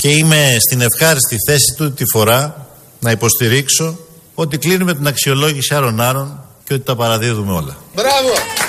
Και είμαι στην ευχάριστη θέση τούτη τη φορά να υποστηρίξω ότι κλείνουμε την αξιολόγηση άρων-άρων και ότι τα παραδίδουμε όλα. Μπράβο!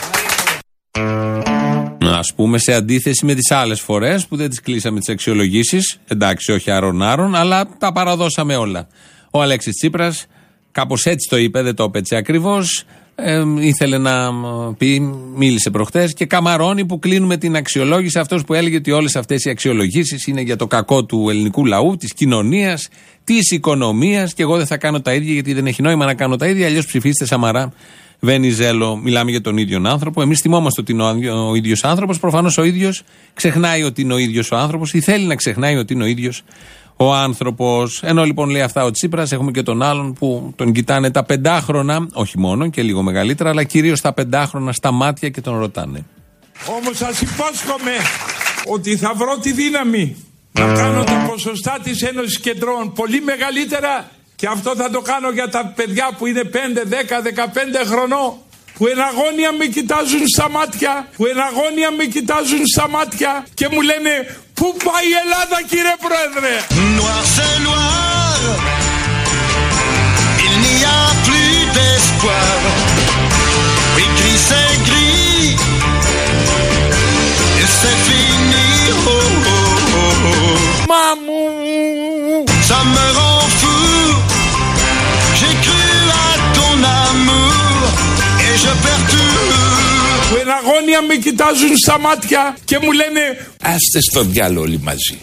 Ας πούμε, σε αντίθεση με τις άλλες φορές που δεν τις κλείσαμε τις αξιολογήσεις, εντάξει, όχι άρων-άρων, αλλά τα παραδώσαμε όλα. Ο Αλέξης Τσίπρας κάπως έτσι το είπε, δεν το είπε έτσι ακριβώς. Ήθελε να πει, μίλησε προχτές και καμαρώνει που κλείνουμε την αξιολόγηση. Αυτός που έλεγε ότι όλες αυτές οι αξιολογήσεις είναι για το κακό του ελληνικού λαού, της κοινωνίας, της οικονομίας, και εγώ δεν θα κάνω τα ίδια γιατί δεν έχει νόημα να κάνω τα ίδια. Αλλιώς ψηφίστε Σαμαρά, Βενιζέλο. Μιλάμε για τον ίδιο άνθρωπο. Εμείς θυμόμαστε ότι είναι ο ίδιος άνθρωπος. Προφανώς ο ίδιος ξεχνάει ότι είναι ο ίδιος ο άνθρωπος ή θέλει να ξεχνάει ότι είναι ο ίδιος ο άνθρωπος. Ενώ λοιπόν λέει αυτά ο Τσίπρας, έχουμε και τον άλλον που τον κοιτάνε τα 5χρονα, όχι μόνο και λίγο μεγαλύτερα, αλλά κυρίως τα 5χρονα στα μάτια και τον ρωτάνε. Όμως σας υπόσχομαι ότι θα βρω τη δύναμη να κάνω τα ποσοστά της Ένωσης Κεντρών πολύ μεγαλύτερα, και αυτό θα το κάνω για τα παιδιά που είναι 5, 10, 15 χρονών, που εναγώνια με κοιτάζουν στα μάτια, και μου λένε πού πάει η Ελλάδα, κύριε Πρόεδρε. Noir c'est noir, il n'y a plus d'espoir. Oui, gris c'est gris, et c'est fini. Oh, oh, oh, oh. Μαμού! Ça me rend fou, j'ai cru à ton amour, et je perds tout. Που εναγώνια με κοιτάζουν στα μάτια και μου λένε άστε στο διάλο όλοι μαζί.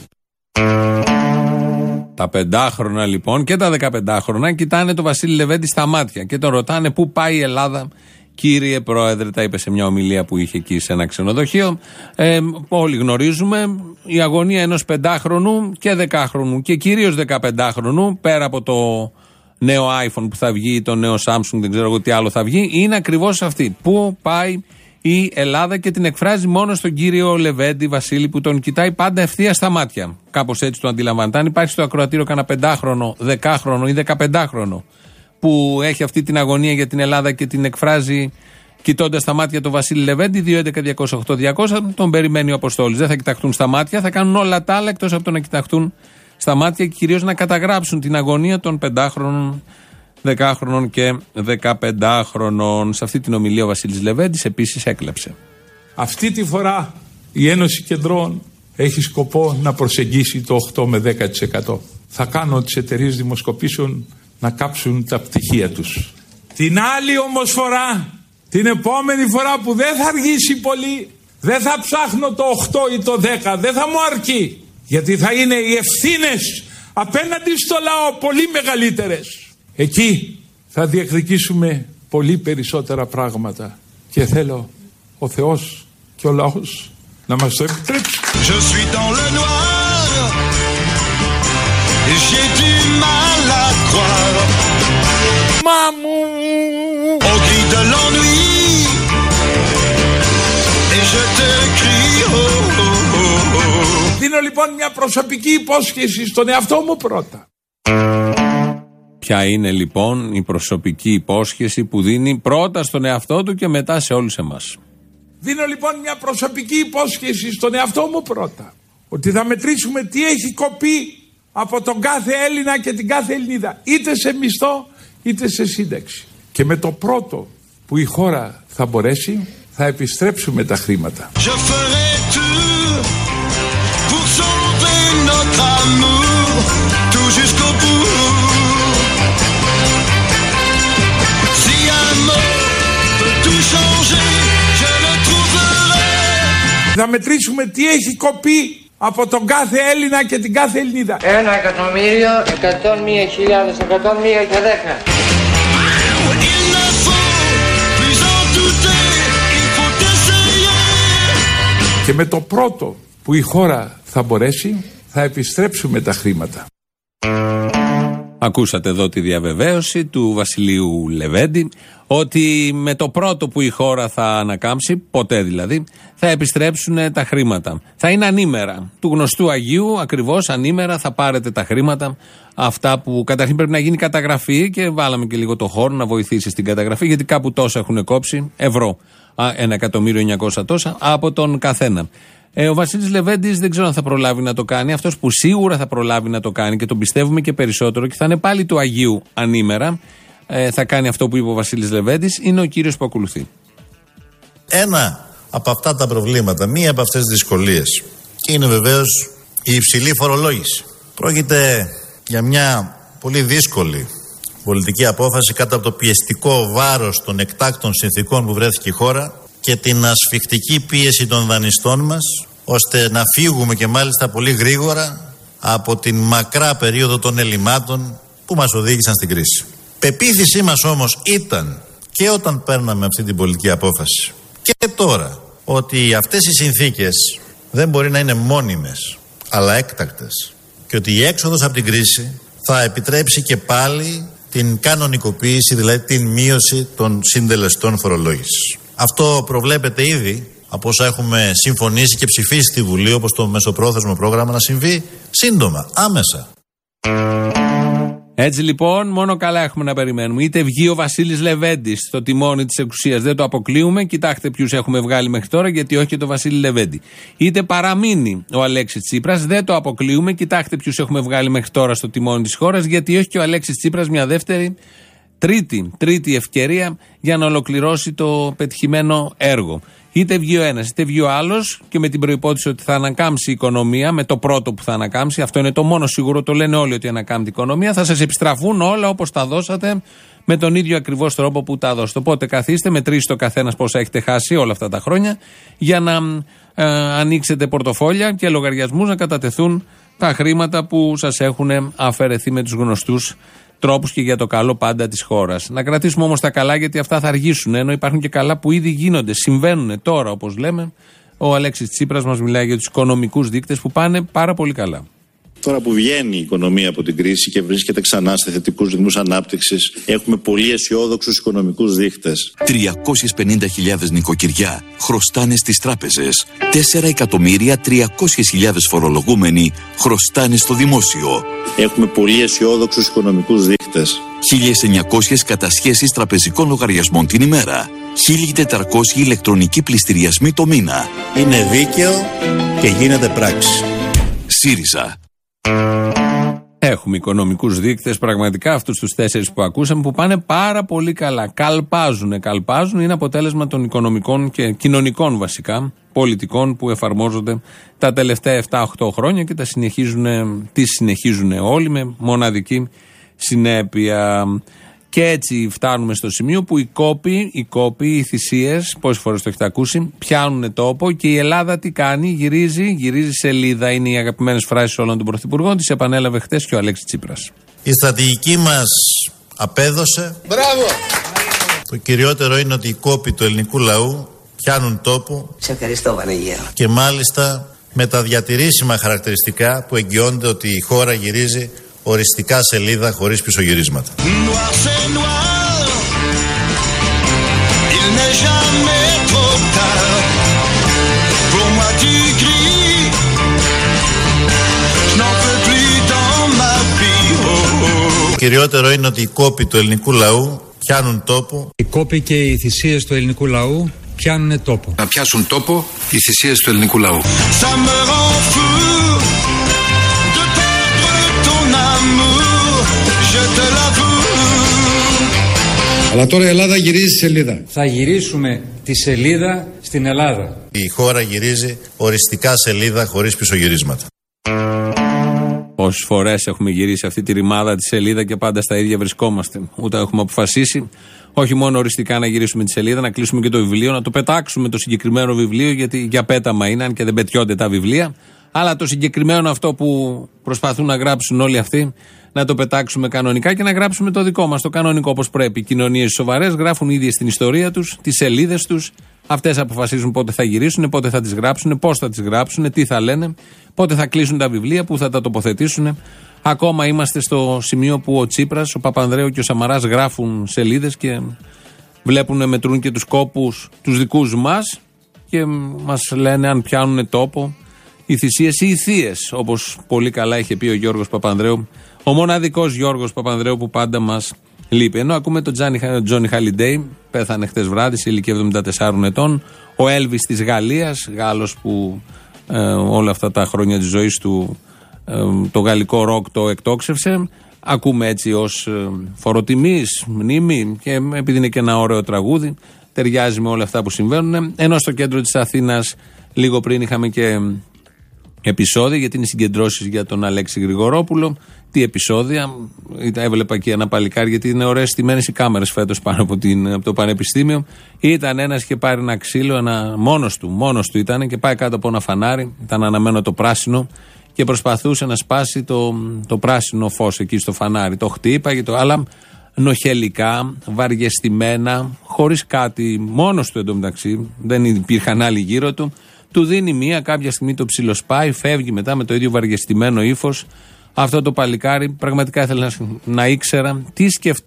Τα 5χρονα λοιπόν και τα 15χρονα κοιτάνε τον Βασίλη Λεβέντη στα μάτια και τον ρωτάνε πού πάει η Ελλάδα, κύριε Πρόεδρε. Τα είπε σε μια ομιλία που είχε εκεί σε ένα ξενοδοχείο. Όλοι γνωρίζουμε η αγωνία ενός 5χρονου και 10χρονου και κυρίως 15χρονου, πέρα από το νέο iPhone που θα βγει, το νέο Samsung, δεν ξέρω εγώ τι άλλο θα βγει, είναι ακριβώς αυτή. Πού πάει η Ελλάδα, και την εκφράζει μόνο στον κύριο Λεβέντη Βασίλη, που τον κοιτάει πάντα ευθεία στα μάτια. Κάπως έτσι το αντιλαμβάνεται. Αν υπάρχει στο ακροατήριο κανένα 5χρονο, 10χρονο ή 15χρονο που έχει αυτή την αγωνία για την Ελλάδα και την εκφράζει κοιτώντας στα μάτια τον Βασίλη Λεβέντη, 2.11.208.200, τον περιμένει ο Αποστόλης. Δεν θα κοιταχτούν στα μάτια, θα κάνουν όλα τα άλλα εκτός από το να κοιταχτούν στα μάτια και κυρίως να καταγράψουν την αγωνία των 5χρονων, 10χρονων και 15χρονων. Σε αυτή την ομιλία ο Βασίλης Λεβέντης επίσης έκλεψε. Αυτή τη φορά η Ένωση Κεντρών έχει σκοπό να προσεγγίσει το 8 με 10%. Θα κάνω τις εταιρείες δημοσκοπήσεων να κάψουν τα πτυχία τους. Την άλλη όμως φορά, την επόμενη φορά που δεν θα αργήσει πολύ, δεν θα ψάχνω το 8 ή το 10, δεν θα μου αρκεί. Γιατί θα είναι οι ευθύνες απέναντι στο λαό πολύ μεγαλύτερες. Εκεί θα διεκδικήσουμε πολύ περισσότερα πράγματα και θέλω ο Θεός και ο λαός να μας το επιτρέψει. Je suis dans le noir, j'ai du mal à croire. Μαμού! Au cri de l'ennui, et je te crie oh, oh, oh, oh. Δίνω λοιπόν μια προσωπική υπόσχεση στον εαυτό μου πρώτα. Ποια είναι λοιπόν η προσωπική υπόσχεση που δίνει πρώτα στον εαυτό του και μετά σε όλους εμάς? Δίνω λοιπόν μια προσωπική υπόσχεση στον εαυτό μου πρώτα. Ότι θα μετρήσουμε τι έχει κοπεί από τον κάθε Έλληνα και την κάθε Ελληνίδα. Είτε σε μισθό είτε σε σύνταξη. Και με το πρώτο που η χώρα θα μπορέσει θα επιστρέψουμε τα χρήματα. Je ferai tout pour sauver notre amour, tout jusqu'au bout. Si un mot peut tout changer, je le trouverai. Θα μετρήσουμε τι έχει κοπεί από τον κάθε Έλληνα και την κάθε Ελληνίδα. 1.101.101 και 10. Il ne faut plus en douter, il faut essayer. Και με το πρώτο που η χώρα θα μπορέσει θα επιστρέψουμε τα χρήματα. Ακούσατε εδώ τη διαβεβαίωση του Βασιλείου Λεβέντη ότι με το πρώτο που η χώρα θα ανακάμψει, ποτέ δηλαδή, θα επιστρέψουν τα χρήματα. Θα είναι ανήμερα. Του γνωστού Αγίου, ακριβώς ανήμερα θα πάρετε τα χρήματα. Αυτά που καταρχήν πρέπει να γίνει καταγραφή και βάλαμε και λίγο το χώρο να βοηθήσει στην καταγραφή, γιατί κάπου τόσα έχουν κόψει, ευρώ, 1.900.000 τόσα από τον καθένα. Ο Βασίλης Λεβέντης δεν ξέρω αν θα προλάβει να το κάνει. Αυτός που σίγουρα θα προλάβει να το κάνει και τον πιστεύουμε και περισσότερο και θα είναι πάλι του Αγίου ανήμερα, θα κάνει αυτό που είπε ο Βασίλης Λεβέντης, είναι ο κύριος που ακολουθεί. Ένα από αυτά τα προβλήματα, μία από αυτές τις δυσκολίες, είναι βεβαίως η υψηλή φορολόγηση. Πρόκειται για μια πολύ δύσκολη πολιτική απόφαση κάτω από το πιεστικό βάρος των εκτάκτων συνθηκών που βρέθηκε η χώρα και την ασφιχτική πίεση των δανειστών μας, ώστε να φύγουμε και μάλιστα πολύ γρήγορα από την μακρά περίοδο των ελλημάτων που μας οδήγησαν στην κρίση. Πεποίθησή μας όμως ήταν και όταν παίρναμε αυτή την πολιτική απόφαση και τώρα ότι αυτές οι συνθήκες δεν μπορεί να είναι μόνιμες αλλά έκτακτες και ότι η έξοδος από την κρίση θα επιτρέψει και πάλι την κανονικοποίηση, δηλαδή την μείωση των συντελεστών φορολόγησης. Αυτό προβλέπεται ήδη από όσα έχουμε συμφωνήσει και ψηφίσει στη Βουλή, όπως το μεσοπρόθεσμο πρόγραμμα, να συμβεί σύντομα, άμεσα. Έτσι λοιπόν, μόνο καλά έχουμε να περιμένουμε. Είτε βγει ο Βασίλης Λεβέντης στο τιμόνι της εξουσίας, δεν το αποκλείουμε. Κοιτάξτε ποιους έχουμε βγάλει μέχρι τώρα, γιατί όχι και το Βασίλη Λεβέντη. Είτε παραμείνει ο Αλέξης Τσίπρας, δεν το αποκλείουμε. Κοιτάξτε ποιους έχουμε βγάλει μέχρι τώρα στο τιμόνι της χώρας, γιατί όχι και ο Αλέξης Τσίπρας μια δεύτερη, τρίτη ευκαιρία για να ολοκληρώσει το πετυχημένο έργο. Είτε βγει ο ένας είτε βγει ο άλλος, και με την προϋπόθεση ότι θα ανακάμψει η οικονομία, με το πρώτο που θα ανακάμψει, αυτό είναι το μόνο σίγουρο, το λένε όλοι ότι ανακάμπτει η οικονομία, θα σας επιστραφούν όλα όπως τα δώσατε, με τον ίδιο ακριβώς τρόπο που τα δώσατε. Οπότε καθίστε, μετρήστε το καθένας πόσα έχετε χάσει όλα αυτά τα χρόνια, για να ανοίξετε πορτοφόλια και λογαριασμούς να κατατεθούν τα χρήματα που σας έχουν αφαιρεθεί με τους γνωστούς τρόπους και για το καλό πάντα της χώρας. Να κρατήσουμε όμως τα καλά, γιατί αυτά θα αργήσουν, ενώ υπάρχουν και καλά που ήδη γίνονται, συμβαίνουν τώρα όπως λέμε. Ο Αλέξης Τσίπρας μας μιλάει για τους οικονομικούς δείκτες που πάνε πάρα πολύ καλά. Τώρα που βγαίνει η οικονομία από την κρίση και βρίσκεται ξανά σε θετικούς ρυθμούς ανάπτυξης, έχουμε πολύ αισιόδοξους οικονομικούς δείκτες. 350.000 νοικοκυριά χρωστάνε στις τράπεζες. 4.300.000 φορολογούμενοι χρωστάνε στο δημόσιο. Έχουμε πολύ αισιόδοξους οικονομικούς δείκτες. 1.900 κατασχέσεις τραπεζικών λογαριασμών την ημέρα. 1.400 ηλεκτρονικοί πληστηριασμοί το μήνα. Είναι δίκαιο και γίνεται πράξη. ΣΥΡΙΖΑ. Έχουμε οικονομικούς δείκτες, πραγματικά αυτούς τους 4 που ακούσαμε, που πάνε πάρα πολύ καλά. Καλπάζουν, είναι αποτέλεσμα των οικονομικών και κοινωνικών βασικά πολιτικών που εφαρμόζονται τα τελευταία 7-8 χρόνια και τις συνεχίζουν όλοι με μοναδική συνέπεια. Και έτσι φτάνουμε στο σημείο που οι κόποι, οι θυσίες, πόσες φορές το έχετε ακούσει, πιάνουν τόπο και η Ελλάδα τι κάνει, γυρίζει σελίδα. Είναι οι αγαπημένες φράσεις όλων των πρωθυπουργών, τις επανέλαβε χτες και ο Αλέξης Τσίπρας. Η στρατηγική μας απέδωσε. Μπράβο! Το κυριότερο είναι ότι οι κόποι του ελληνικού λαού πιάνουν τόπο. Σε ευχαριστώ, Βανεγέρο. Και μάλιστα με τα διατηρήσιμα χαρακτηριστικά που εγγυώνται ότι η χώρα γυρίζει οριστικά σελίδα χωρίς πισωγυρίσματα. Το κυριότερο είναι ότι οι κόποι του ελληνικού λαού πιάνουν τόπο. Οι κόποι και οι θυσίες του ελληνικού λαού πιάνουν τόπο. Να πιάσουν τόπο οι θυσίες του ελληνικού λαού. Αλλά τώρα η Ελλάδα γυρίζει σελίδα. Θα γυρίσουμε τη σελίδα στην Ελλάδα. Η χώρα γυρίζει οριστικά σελίδα χωρίς πισωγυρίσματα. Πόσες φορές έχουμε γυρίσει αυτή τη ρημάδα τη σελίδα και πάντα στα ίδια βρισκόμαστε. Ούτε έχουμε αποφασίσει όχι μόνο οριστικά να γυρίσουμε τη σελίδα, να κλείσουμε και το βιβλίο, να το πετάξουμε το συγκεκριμένο βιβλίο, γιατί για πέταμα είναι, αν και δεν πετιώνται τα βιβλία. Αλλά το συγκεκριμένο αυτό που προσπαθούν να γράψουν όλοι αυτοί, να το πετάξουμε κανονικά και να γράψουμε το δικό μας, το κανονικό όπως πρέπει. Οι κοινωνίες σοβαρές γράφουν ίδιες την ιστορία τους, τις σελίδες τους. Αυτές αποφασίζουν πότε θα γυρίσουν, πότε θα τις γράψουν, πώς θα τις γράψουν, τι θα λένε, πότε θα κλείσουν τα βιβλία, πού θα τα τοποθετήσουν. Ακόμα είμαστε στο σημείο που ο Τσίπρας, ο Παπανδρέου και ο Σαμαράς γράφουν σελίδες και βλέπουν, μετρούν και τους κόπους τους δικούς μας και μας λένε αν πιάνουν τόπο οι θυσίες ή οι θείες, όπως πολύ καλά είχε πει ο Γιώργος Παπανδρέου, ο μοναδικός Γιώργος Παπανδρέου που πάντα μας λείπει. Ενώ ακούμε τον Τζόνι Χαλιντέι, πέθανε χτες βράδυ σε ηλικία 74 ετών, ο Έλβις της Γαλλίας, Γάλλος που όλα αυτά τα χρόνια της ζωής του το γαλλικό ροκ το εκτόξευσε. Ακούμε έτσι ως φοροτιμής, μνήμη, και επειδή είναι και ένα ωραίο τραγούδι, ταιριάζει με όλα αυτά που συμβαίνουν. Ενώ στο κέντρο της Αθήνας λίγο πριν είχαμε και επεισόδια, γιατί είναι συγκεντρώσεις για τον Αλέξη Γρηγορόπουλο. Τι επεισόδια, έβλεπα εκεί ένα παλικάρι, γιατί είναι ωραίες στημένες οι κάμερες φέτος πάνω από το Πανεπιστήμιο. Ήταν ένας και πάρει ένα ξύλο, μόνος του ήταν, και πάει κάτω από ένα φανάρι, ήταν αναμένο το πράσινο, και προσπαθούσε να σπάσει το πράσινο φως εκεί στο φανάρι. Το χτύπαγε, αλλά νοχελικά, βαριεστημένα, χωρίς κάτι, μόνος του εντωμεταξύ, δεν υπήρχαν άλλοι γύρω του. Του δίνει μία, κάποια στιγμή το ψιλοσπάει, φεύγει μετά με το ίδιο βαριεστημένο ύφος. Αυτό το παλικάρι πραγματικά ήθελα να ήξερα τι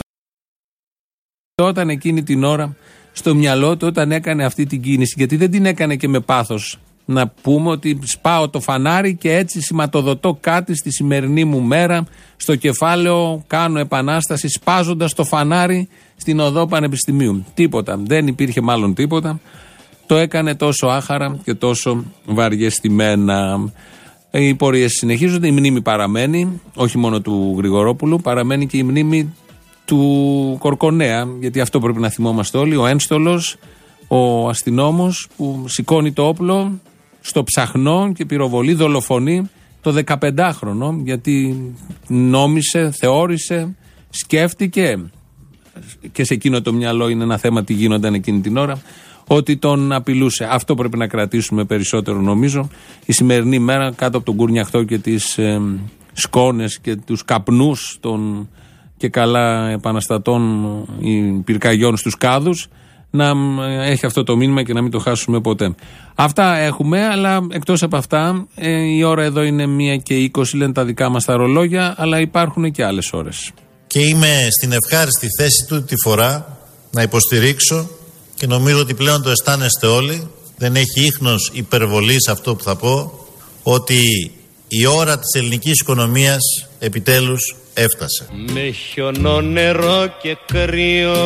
σκεφτόταν εκείνη την ώρα στο μυαλό του όταν έκανε αυτή την κίνηση. Γιατί δεν την έκανε και με πάθος. Να πούμε ότι σπάω το φανάρι και έτσι σηματοδοτώ κάτι στη σημερινή μου μέρα. Στο κεφάλαιο κάνω επανάσταση σπάζοντας το φανάρι στην οδό Πανεπιστημίου. Τίποτα. Δεν υπήρχε μάλλον τίποτα. Το έκανε τόσο άχαρα και τόσο βαριεστημένα. Οι πορείες συνεχίζονται, η μνήμη παραμένει, όχι μόνο του Γρηγορόπουλου, παραμένει και η μνήμη του Κορκονέα, γιατί αυτό πρέπει να θυμόμαστε όλοι, ο ένστολος, ο αστυνόμος που σηκώνει το όπλο στο ψαχνό και πυροβολεί, δολοφονεί το 15χρονο, γιατί νόμισε, θεώρησε, σκέφτηκε, και σε εκείνο το μυαλό είναι ένα θέμα τι γίνονταν εκείνη την ώρα, ότι τον απειλούσε. Αυτό πρέπει να κρατήσουμε περισσότερο, νομίζω, η σημερινή μέρα, κάτω από τον κουρνιαχτό και τις σκόνες και τους καπνούς των και καλά επαναστατών ή πυρκαγιών στους κάδους, να έχει αυτό το μήνυμα και να μην το χάσουμε ποτέ. Αυτά έχουμε, αλλά εκτός από αυτά, η ώρα εδώ είναι 1:20, λένε τα δικά μας τα ρολόγια, αλλά υπάρχουν και άλλες ώρες. Και είμαι στην ευχάριστη θέση του τη φορά να υποστηρίξω, και νομίζω ότι πλέον το αισθάνεστε όλοι, δεν έχει ίχνος υπερβολής αυτό που θα πω, ότι η ώρα της ελληνικής οικονομίας επιτέλους έφτασε. Με χιονό, νερό και κρύο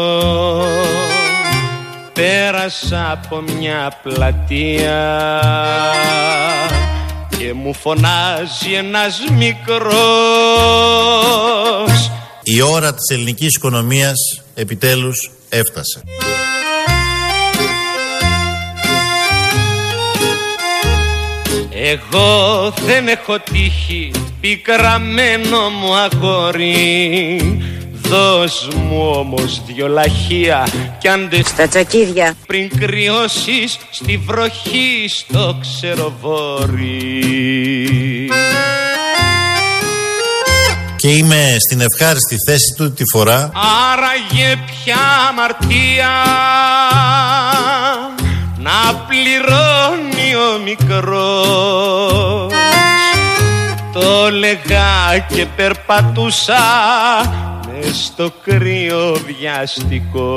πέρασα από μια πλατεία και μου φωνάζει ένας μικρός. Η ώρα της ελληνικής οικονομίας επιτέλους έφτασε. Εγώ δεν έχω τύχει, πικραμένο μου αγόρι. Δώσ' μου όμως δυο λαχεία κι άντε στα τσακίδια πριν κρυώσεις στη βροχή στο ξεροβόρι. Και είμαι στην ευχάριστη θέση του τη φορά. Άραγε πια αμαρτία να πληρώνει ο μικρός. Το λέγα και περπατούσα μες στο κρύο βιαστικό.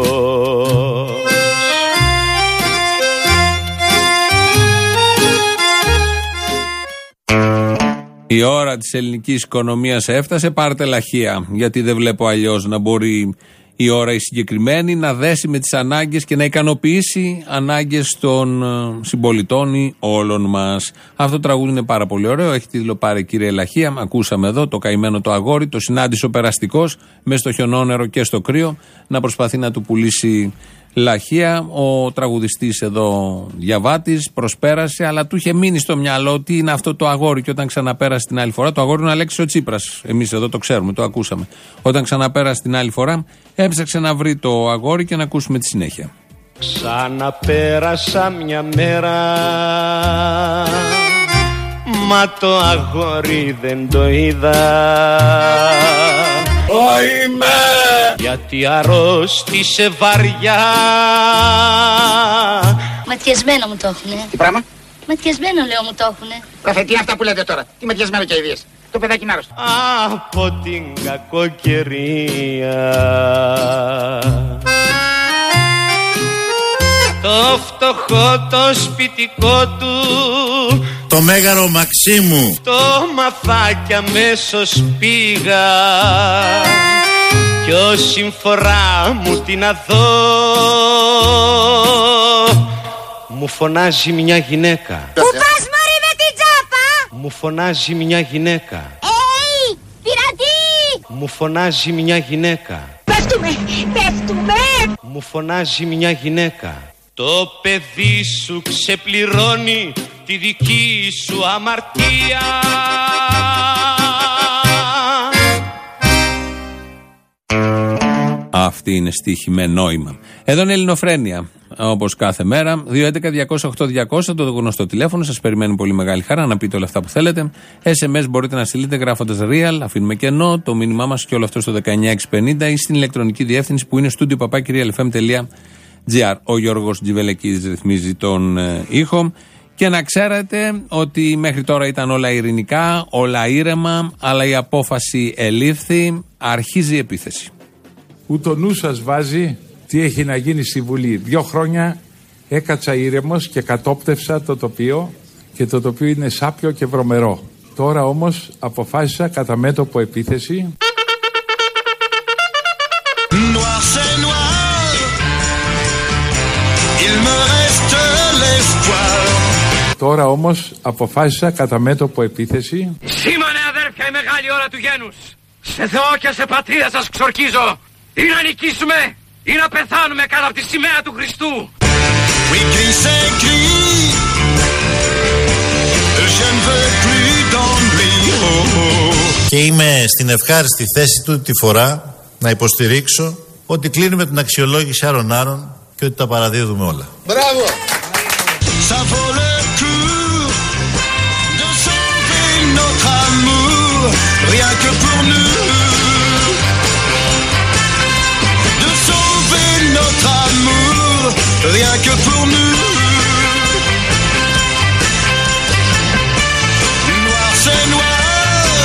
Η ώρα της ελληνικής οικονομίας έφτασε, πάρτε λαχεία, γιατί δεν βλέπω αλλιώς να μπορεί η ώρα η συγκεκριμένη να δέσει με τις ανάγκες και να ικανοποιήσει ανάγκες των συμπολιτών ή όλων μας. Αυτό το τραγούδι είναι πάρα πολύ ωραίο, έχει τίτλο «Πάρε κύριε λαχεία». Ακούσαμε εδώ το καημένο το αγόρι, το συνάντησε ο περαστικός μέσα στο χιονόνερο και στο κρύο να προσπαθεί να του πουλήσει λαχεία. Ο τραγουδιστής εδώ διαβάτης προσπέρασε, αλλά του είχε μείνει στο μυαλό τι είναι αυτό το αγόρι. Και όταν ξαναπέρασε την άλλη φορά, το αγόρι είναι ο Αλέξης ο Τσίπρας. Εμείς εδώ το ξέρουμε, το ακούσαμε. Όταν ξαναπέρασε την άλλη φορά, έψαξε να βρει το αγόρι και να ακούσουμε τη συνέχεια. Ξαναπέρασα μια μέρα, μα το αγόρι δεν το είδα. Είμαι! Γιατί αρρώστησε βαριά. Ματιασμένο μου το έχουνε. Τι πράγμα? Ματιασμένο λέω μου το έχουνε. Καφέ, τι είναι αυτά που λέτε τώρα? Τι ματιασμένο και ιδίες? Το παιδάκι είναι άρρωστο. Από την κακοκαιρία. Το φτωχό το σπιτικό του, το μέγαρο Μαξίμου, το μαθάκι αμέσως πήγα. Κι όση φορά μου την αδώ, μου φωνάζει μια γυναίκα. Πού πας μωρή Μου φωνάζει μια γυναίκα. Πειρατή! Μου φωνάζει μια γυναίκα. Πέφτουμε! Μου φωνάζει μια γυναίκα. Το παιδί σου ξεπληρώνει τη δική σου αμαρτία. Αυτή είναι στίχη με νόημα. Εδώ είναι Ελληνοφρένεια. Όπως κάθε μέρα, 211-208-200, το γνωστό τηλέφωνο. Σας περιμένει πολύ μεγάλη χαρά να πείτε όλα αυτά που θέλετε. SMS μπορείτε να στείλετε γράφοντας real, αφήνουμε κενό, το μήνυμά μας και όλο αυτό στο 19650 ή στην ηλεκτρονική διεύθυνση που είναι studio@realfm.gr. Ο Γιώργος Τζιβελεκίδης ρυθμίζει τον ήχο. Και να ξέρετε ότι μέχρι τώρα ήταν όλα ειρηνικά, όλα ήρεμα, αλλά η απόφαση ελήφθη, αρχίζει η επίθεση. Που το νου σας βάζει τι έχει να γίνει στη Βουλή. 2 χρόνια έκατσα ήρεμος και κατόπτευσα το τοπίο και το τοπίο είναι σάπιο και βρωμερό. Τώρα όμως αποφάσισα κατά μέτωπο επίθεση. Τώρα όμως αποφάσισα κατά μέτωπο επίθεση. Σήμανε αδέρφια η μεγάλη ώρα του γένους. Σε Θεό και σε πατρίδα σας ξορκίζω. Ή να νικήσουμε ή να πεθάνουμε κάτω από τη σημαία του Χριστού. Και είμαι στην ευχάριστη θέση του τη φορά να υποστηρίξω ότι κλείνουμε την αξιολόγηση άρων-άρων και ότι τα παραδίδουμε όλα. Μπράβο! Rien que pour nous. Noir c'est noir.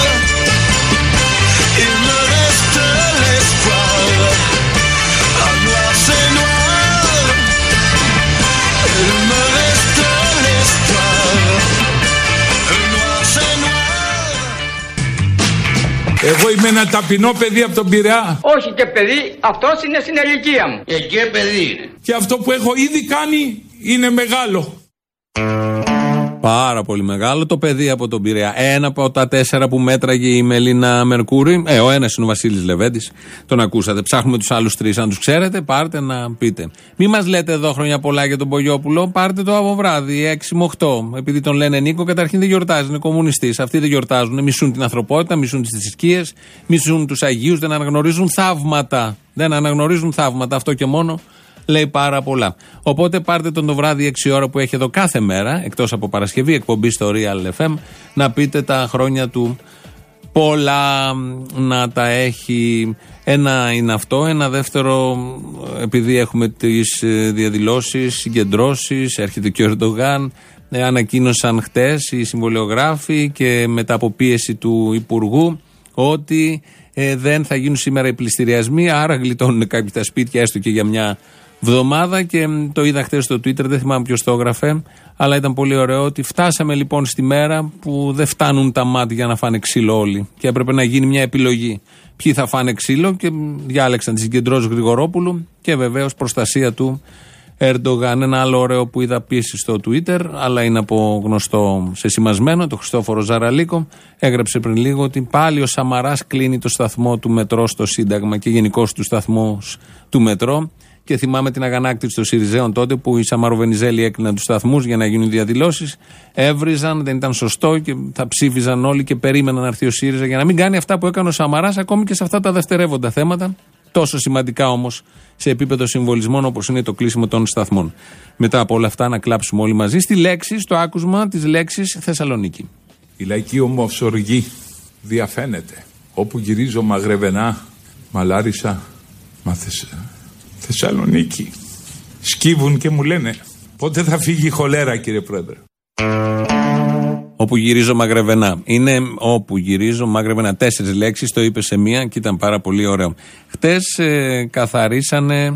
Il me reste l'espoir. Ah, noir c'est noir. Il me reste l'espoir. Noir c'est noir. Εγώ είμαι ένα ταπεινό παιδί από τον Πειραιά. Όχι και παιδί, αυτός είναι στην ηλικία μου. Και παιδί είναι. Και αυτό που έχω ήδη κάνει είναι μεγάλο. Πάρα πολύ μεγάλο το παιδί από τον Πειραιά. Ένα από τα 4 που μέτραγε η Μελίνα Μερκούρη. Ο ένας είναι ο Βασίλης Λεβέντης. Τον ακούσατε. Ψάχνουμε τους άλλους 3. Αν τους ξέρετε, πάρτε να πείτε. Μη μας λέτε εδώ χρόνια πολλά για τον Μπογιόπουλο. Πάρτε το από βράδυ, 6 με 8. Επειδή τον λένε Νίκο, καταρχήν δεν γιορτάζει. Είναι κομμουνιστής. Αυτοί δεν γιορτάζουν. Μισούν την ανθρωπότητα, μισούν τις θρησκείες, μισούν τους Αγίους. Δεν αναγνωρίζουν θαύματα. Δεν αναγνωρίζουν θαύματα. Αυτό και μόνο λέει πάρα πολλά. Οπότε πάρτε τον το βράδυ 6 ώρα που έχει εδώ κάθε μέρα, εκτός από Παρασκευή, εκπομπή στο Real FM, να πείτε τα χρόνια του πολλά, να τα έχει. Ένα είναι αυτό. Ένα δεύτερο, επειδή έχουμε τις διαδηλώσεις, συγκεντρώσεις, έρχεται και ο Ερντογάν, ανακοίνωσαν χτες οι συμβολιογράφοι και μετά από πίεση του Υπουργού ότι δεν θα γίνουν σήμερα οι πληστηριασμοί, άρα γλιτώνουν κάποιοι τα σπίτια έστω και για μια εβδομάδα. Και το είδα χτες στο Twitter, δεν θυμάμαι ποιος το έγραφε, αλλά ήταν πολύ ωραίο ότι φτάσαμε λοιπόν στη μέρα που δεν φτάνουν τα μάτια για να φάνε ξύλο όλοι και έπρεπε να γίνει μια επιλογή. Ποιοι θα φάνε ξύλο και διάλεξαν τις συγκεντρώσεις Γρηγορόπουλου και βεβαίως προστασία του Ερντογάν. Ένα άλλο ωραίο που είδα πίεση στο Twitter, αλλά είναι από γνωστό σεσημασμένο, το Χριστόφορο Ζαραλίκο, έγραψε πριν λίγο ότι πάλι ο Σαμαράς κλείνει το σταθμό του μετρό στο Σύνταγμα και γενικώς του σταθμού του μετρό. Και θυμάμαι την αγανάκτηση των Συριζέων τότε που οι Σαμαροβενιζέλοι έκλειναν τους σταθμούς για να γίνουν διαδηλώσεις. Έβριζαν, δεν ήταν σωστό και θα ψήφιζαν όλοι και περίμεναν να έρθει ο ΣΥΡΙΖΑ για να μην κάνει αυτά που έκανε ο Σαμαράς, ακόμη και σε αυτά τα δευτερεύοντα θέματα. Τόσο σημαντικά όμως σε επίπεδο συμβολισμών όπως είναι το κλείσιμο των σταθμών. Μετά από όλα αυτά να κλάψουμε όλοι μαζί στη λέξη, στο άκουσμα της λέξης Θεσσαλονίκη. Η λαϊκή όμως οργή διαφαίνεται. Όπου γυρίζω Μαγρεβενά, Μαλάρισα, Θεσσαλονίκη. Σκύβουν και μου λένε πότε θα φύγει η χολέρα, κύριε Πρόεδρε. Όπου γυρίζω Μαγρεβενά. Είναι όπου γυρίζω Μαγρεβενά. 4 λέξεις, το είπε σε μία και ήταν πάρα πολύ ωραίο. Χτες καθαρίσανε.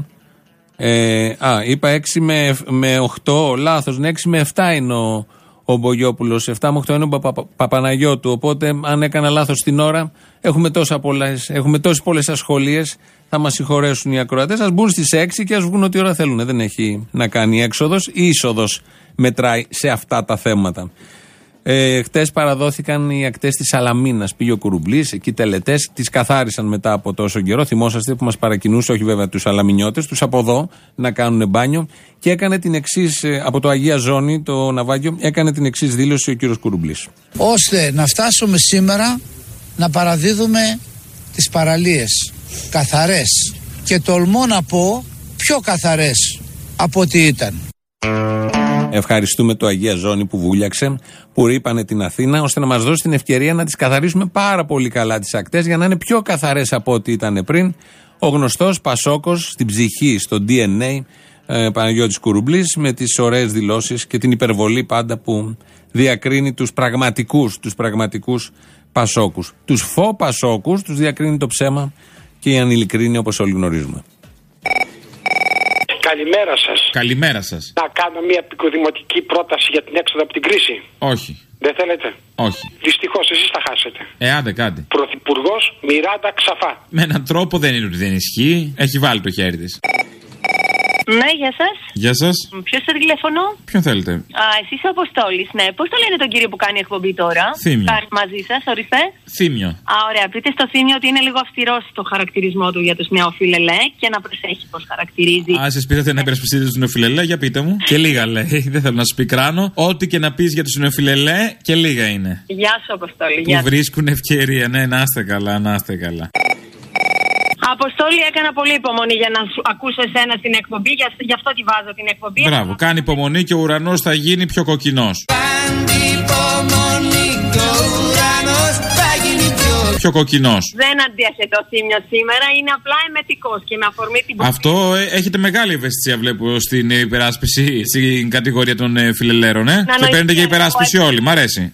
Είπα 6 με 8, λάθος. 6 με 7 είναι ο Μπογιόπουλος. 7 με 8 είναι ο Παπαναγιώτου. Οπότε, αν έκανα λάθος την ώρα, έχουμε τόσες πολλές ασχολίες. Θα μας συγχωρέσουν οι ακροατές. Ας μπουν στις 6 και ας βγουν ό,τι ώρα θέλουν. Δεν έχει να κάνει έξοδος. Η είσοδος μετράει σε αυτά τα θέματα. Χτες παραδόθηκαν οι ακτές της Σαλαμίνας. Πήγε ο Κουρουμπλής, εκεί τελετές, τις καθάρισαν μετά από τόσο καιρό. Θυμόσαστε που μας παρακινούσε, όχι βέβαια τους Σαλαμινιώτες, τους από εδώ να κάνουν μπάνιο. Και έκανε την εξής, από το Αγία Ζώνη, το ναυάγιο, έκανε την εξής δήλωση ο κύριος Κουρουμπλής. Ώστε να φτάσουμε σήμερα να παραδίδουμε τις παραλίες καθαρές και τολμώ να πω πιο καθαρές από ό,τι ήταν. Ευχαριστούμε το Αγία Ζώνη που βούλιαξε, που ρείπανε την Αθήνα, ώστε να μας δώσει την ευκαιρία να τις καθαρίσουμε πάρα πολύ καλά τις ακτές για να είναι πιο καθαρές από ό,τι ήταν πριν. Ο γνωστός Πασόκος στην ψυχή, στο DNA, Παναγιώτης Κουρουμπλής, με τις ωραίες δηλώσεις και την υπερβολή πάντα που διακρίνει τους πραγματικούς Πασόκους. Τους Πασόκους τους διακρίνει το ψέμα και η ανηλικρίνη, όπως όλοι γνωρίζουμε. Καλημέρα σας. Καλημέρα σας. Να κάνω μια επικοδημοτική πρόταση για την έξοδο από την κρίση. Όχι. Δεν θέλετε? Όχι. Δυστυχώς εσείς θα χάσετε. Άντε κάτι. Πρωθυπουργός Μιράντα Ξαφά. Με έναν τρόπο δεν είναι ότι δεν ισχύει. Έχει βάλει το χέρι της. Ναι, γεια σας. Γεια σας. Ποιος στο τηλέφωνο? Ποιον θέλετε? Εσείς ο Αποστόλης, ναι. Πώς το λένε τον κύριο που κάνει εκπομπή τώρα? Θύμιο. Μαζί σας, ορίστε. Θύμιο. Ωραία. Πείτε στο Θύμιο ότι είναι λίγο αυστηρός στο χαρακτηρισμό του για τους νεοφιλελέ και να προσέχει πώς χαρακτηρίζει. Εσείς πήρατε να υπερασπιστείτε τους νεοφιλελέ, για πείτε μου. Και λίγα λέει. Δεν θέλω να σου πικράνω. Ό,τι και να πεις για τους νεοφιλελέ, και λίγα είναι. Γεια σου, Αποστόλη. Που βρίσκουν ευκαιρία. Ναι, να είστε καλά, να είστε καλά. Αποστόλη, έκανα πολύ υπομονή για να ακούσω εσένα στην εκπομπή, γι' αυτό τη βάζω την εκπομπή. Μπράβο, κάνει υπομονή και ο ουρανός θα γίνει πιο κοκκινός. Πιο κοκκινός. Δεν αντέχεται ο Θύμιος σήμερα, είναι απλά εμετικός και με αφορμή την... Αυτό έχετε μεγάλη ευαισθησία, βλέπω, στην υπεράσπιση, στην κατηγορία των φιλελέρων, Και παίρνετε για υπεράσπιση όλοι, μ' αρέσει.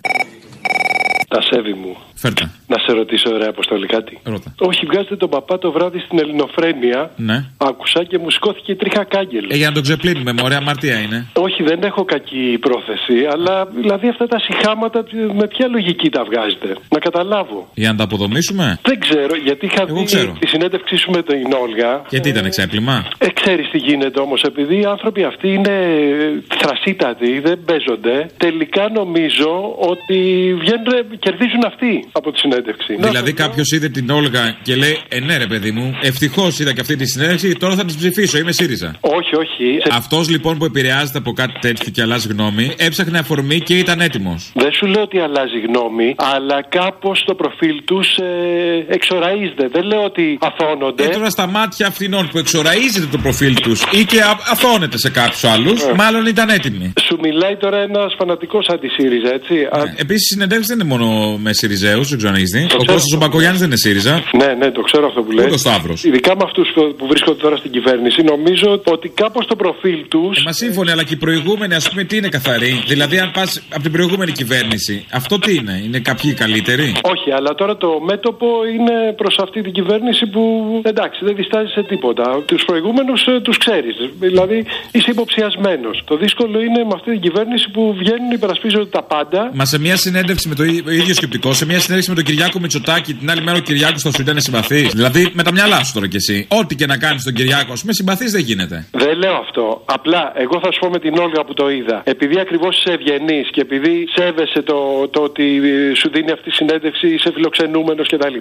Τα σέβη μου. Φέρτα. Να σε ρωτήσω, ωραία Αποστολή, κάτι. Ρώτα. Όχι, βγάζετε τον παπά το βράδυ στην Ελληνοφρένεια. Ναι. Άκουσα και μου σηκώθηκε τρίχα κάγκελο. Για να τον ξεπλύνουμε, ωραία αμαρτία είναι. Όχι, δεν έχω κακή πρόθεση, αλλά δηλαδή αυτά τα συχάματα με ποια λογική τα βγάζετε? Να καταλάβω. Για να τα αποδομήσουμε. Δεν ξέρω, γιατί είχα δει τη συνέντευξή σου με την Όλγα. Γιατί ήταν ξέπλυμα. Ξέρεις τι γίνεται όμως, επειδή οι άνθρωποι αυτοί είναι θρασίτατοι, δεν παίζονται. Τελικά νομίζω ότι κερδίζουν αυτοί από τη συνέντευξη. Δηλαδή κάποιος είδε την Όλγα και λέει: ναι, ρε παιδί μου, ευτυχώς είδα και αυτή τη συνέντευξη, τώρα θα την ψηφίσω, είμαι ΣΥΡΙΖΑ. Όχι, όχι. Αυτός λοιπόν που επηρεάζεται από κάτι τέτοιο και αλλάζει γνώμη, έψαχνε αφορμή και ήταν έτοιμος. Δεν σου λέω ότι αλλάζει γνώμη, αλλά κάπως το προφίλ τους εξοραίζεται. Δεν λέω ότι αθώνονται. Τώρα στα μάτια αυτών που εξοραίζεται το προφίλ τους ή και αθώνεται σε κάποιους άλλους, μάλλον ήταν έτοιμοι. Σου μιλάει τώρα ένας φανατικός αντι-ΣΥΡΙΖΑ, έτσι. Επίσης, οι συνεντεύξεις δεν είναι μόνο με ΣΥΡΙΖΑΕΟΥΣ, δεν ξέρω αν έχεις δει. Ο Κώστας ο Μπακογιάννης δεν είναι ΣΥΡΙΖΑ. Ναι, το ξέρω αυτό που λέει. Ούτε ο Σταύρος. Ειδικά με αυτούς που βρίσκονται τώρα στην κυβέρνηση, νομίζω ότι κάπως το προφίλ τους. Μα σύμφωνοι, αλλά και οι προηγούμενοι, ας πούμε, τι είναι καθαροί. Δηλαδή, αν πας από την προηγούμενη κυβέρνηση, αυτό τι είναι κάποιοι καλύτεροι? Όχι, αλλά τώρα το μέτωπο είναι προς αυτή την κυβέρνηση που εντάξει, δεν διστάζει σε τίποτα. Τους προηγούμενους τους ξέρεις. Δηλαδή, είσαι υποψιασμένος. Το δύσκολο είναι με αυτή την κυβέρνηση που βγαίνουν, υπερασπίζονται τα πάντα. Μα σε μια συνέντευξη με το ίδιο σκεπτικό, σε μια συνέντευξη με τον Κυριάκο Μητσοτάκη, την άλλη μέρα ο Κυριάκος θα σου ήταν συμπαθής. Δηλαδή, με τα μυαλά σου τώρα κι εσύ. Ό,τι και να κάνεις τον Κυριάκο, με συμπαθής δεν γίνεται. Δεν λέω αυτό. Απλά, εγώ θα σου πω με την Όλγα που το είδα. Επειδή ακριβώς είσαι ευγενής και επειδή σέβεσαι το ότι σου δίνει αυτή η συνέντευξη, είσαι φιλοξενούμενος κτλ.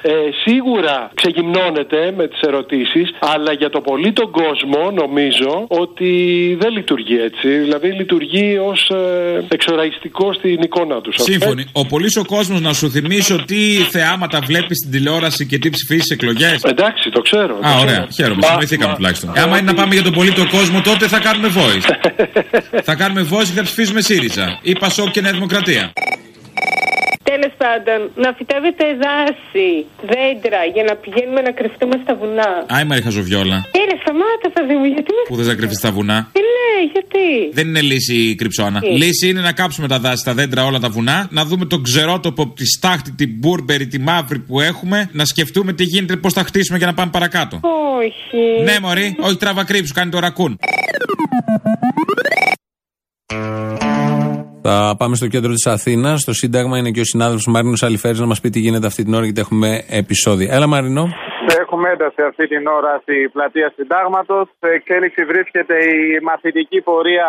Σίγουρα ξεγυμνώνεται με τις ερωτήσεις, αλλά για το πολύ τον κόσμο νομίζω ότι δεν λειτουργεί έτσι. Δηλαδή, λειτουργεί ως εξοραϊστικό στην εικόνα τους. Σύμφωνοι. Ο πολύς ο κόσμος να σου θυμίσω τι θεάματα βλέπεις στην τηλεόραση και τι ψηφίσεις εκλογές. Εντάξει, το ξέρω. Ωραία, χαίρομαι. Συνοηθήκαμε τουλάχιστον. Άμα είναι να πάμε για τον πολύτο κόσμο, τότε θα κάνουμε voice. Θα κάνουμε voice και θα ψηφίσουμε ΣΥΡΙΖΑ ή ΠΑΣΟΚ και Νέα Δημοκρατία. Τέλος πάντων, να φυτεύετε δάση, δέντρα για να πηγαίνουμε να κρυφτούμε στα βουνά. Άι Μαρή Χαζοβιόλα. Σταμάτα, παιδί μου, γιατί με. Πού θες να κρυφτείς στα βουνά? Ναι, γιατί. Δεν είναι λύση η κρυψώνα. Λύση είναι να κάψουμε τα δάση, τα δέντρα, όλα τα βουνά, να δούμε τον ξερότοπο, τη στάχτη, την μπούρμπερι, τη μαύρη που έχουμε, να σκεφτούμε τι γίνεται, πώς θα χτίσουμε για να πάμε παρακάτω. Όχι. Ναι, μωρή, όχι τράβα κρύψου, κάνει το ρακούν. Θα πάμε στο κέντρο της Αθήνας, στο Σύνταγμα. Είναι και ο συνάδελφος Μαρίνος Αλιφέρης να μας πει τι γίνεται αυτή την ώρα, γιατί έχουμε επεισόδια. Έλα, Μαρίνο. Έχουμε ένταση αυτή την ώρα στην πλατεία Συντάγματος. Σε εξέλιξη βρίσκεται η μαθητική πορεία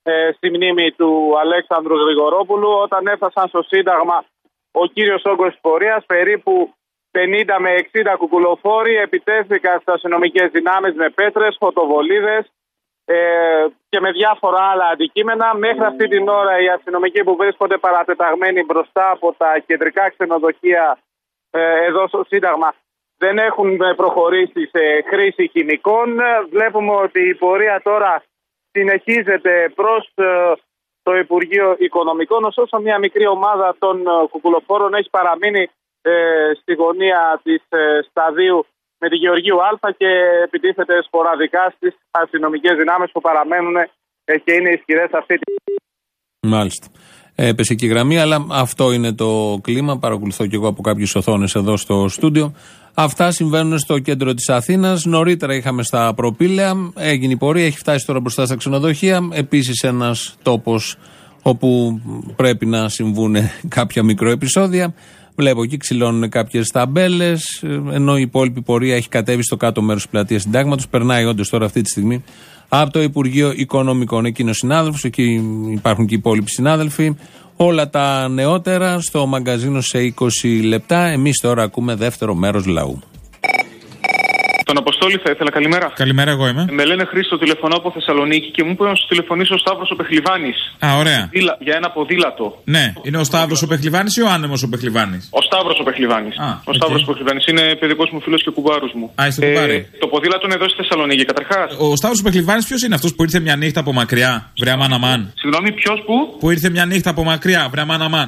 στη μνήμη του Αλέξανδρου Γρηγορόπουλου. Όταν έφτασαν στο Σύνταγμα, ο κύριος όγκος της πορείας, περίπου 50 με 60 κουκουλοφόροι επιτέθηκαν στις αστυνομικές δυνάμεις με πέτρες, φωτοβολίδες και με διάφορα άλλα αντικείμενα. Μέχρι αυτή την ώρα οι αστυνομικοί που βρίσκονται παρατεταγμένοι μπροστά από τα κεντρικά ξενοδοχεία εδώ στο Σύνταγμα δεν έχουν προχωρήσει σε χρήση χημικών. Βλέπουμε ότι η πορεία τώρα συνεχίζεται προς το Υπουργείο Οικονομικών. Ωστόσο, μια μικρή ομάδα των κουκουλοφόρων έχει παραμείνει στη γωνία της σταδίου με τη Γεωργίου Α και επιτίθεται σποραδικά στις αστυνομικές δυνάμεις που παραμένουν και είναι ισχυρές αυτή τη στιγμή. Μάλιστα. Έπεσε και η γραμμή, αλλά αυτό είναι το κλίμα. Παρακολουθώ και εγώ από κάποιες οθόνες εδώ στο στούντιο. Αυτά συμβαίνουν στο κέντρο της Αθήνας. Νωρίτερα είχαμε στα Προπήλαια. Έγινε η πορεία, έχει φτάσει τώρα μπροστά στα ξενοδοχεία. Επίσης ένας τόπος όπου πρέπει να συμβούν κάποια μικροεπισόδια. Βλέπω εκεί ξυλώνουν κάποιες ταμπέλες, ενώ η υπόλοιπη πορεία έχει κατέβει στο κάτω μέρος της πλατείας Συντάγματος. Περνάει όντως τώρα αυτή τη στιγμή από το Υπουργείο Οικονομικών. Εκεί είναι ο συνάδελφος, εκεί υπάρχουν και οι υπόλοιποι συνάδελφοι. Όλα τα νεότερα στο μαγκαζίνο σε 20 λεπτά. Εμείς τώρα ακούμε δεύτερο μέρος λαού. Τον Αποστόλη θα ήθελα, καλημέρα. Καλημέρα, εγώ είμαι. Με λένε Χρήστο, τηλεφωνώ από Θεσσαλονίκη και μου είπε να σου τηλεφωνήσω ο Σταύρος ο Πεχλιβάνης. Α, ωραία. Για ένα ποδήλατο. Ναι, είναι ο Σταύρος ο Πεχλιβάνης ή ο άνεμος ο Πεχλιβάνης? Ο Σταύρος ο Πεχλιβάνης. Ο Σταύρος ο Πεχλιβάνης είναι παιδικός μου φίλος και κουμπάρος μου. Α, είστε κουμπάρι. Το ποδήλατο είναι εδώ στη Θεσσαλονίκη, καταρχάς. Ο Σταύρος ο Πεχλιβάνης ποιος είναι, αυτός που ήρθε μια νύχτα από μακριά, βρε αμάν αμάν? Συγγνώμη, ποιος που? Που ήρθε μια νύχτα από μακριά, βρε αμάν αμάν.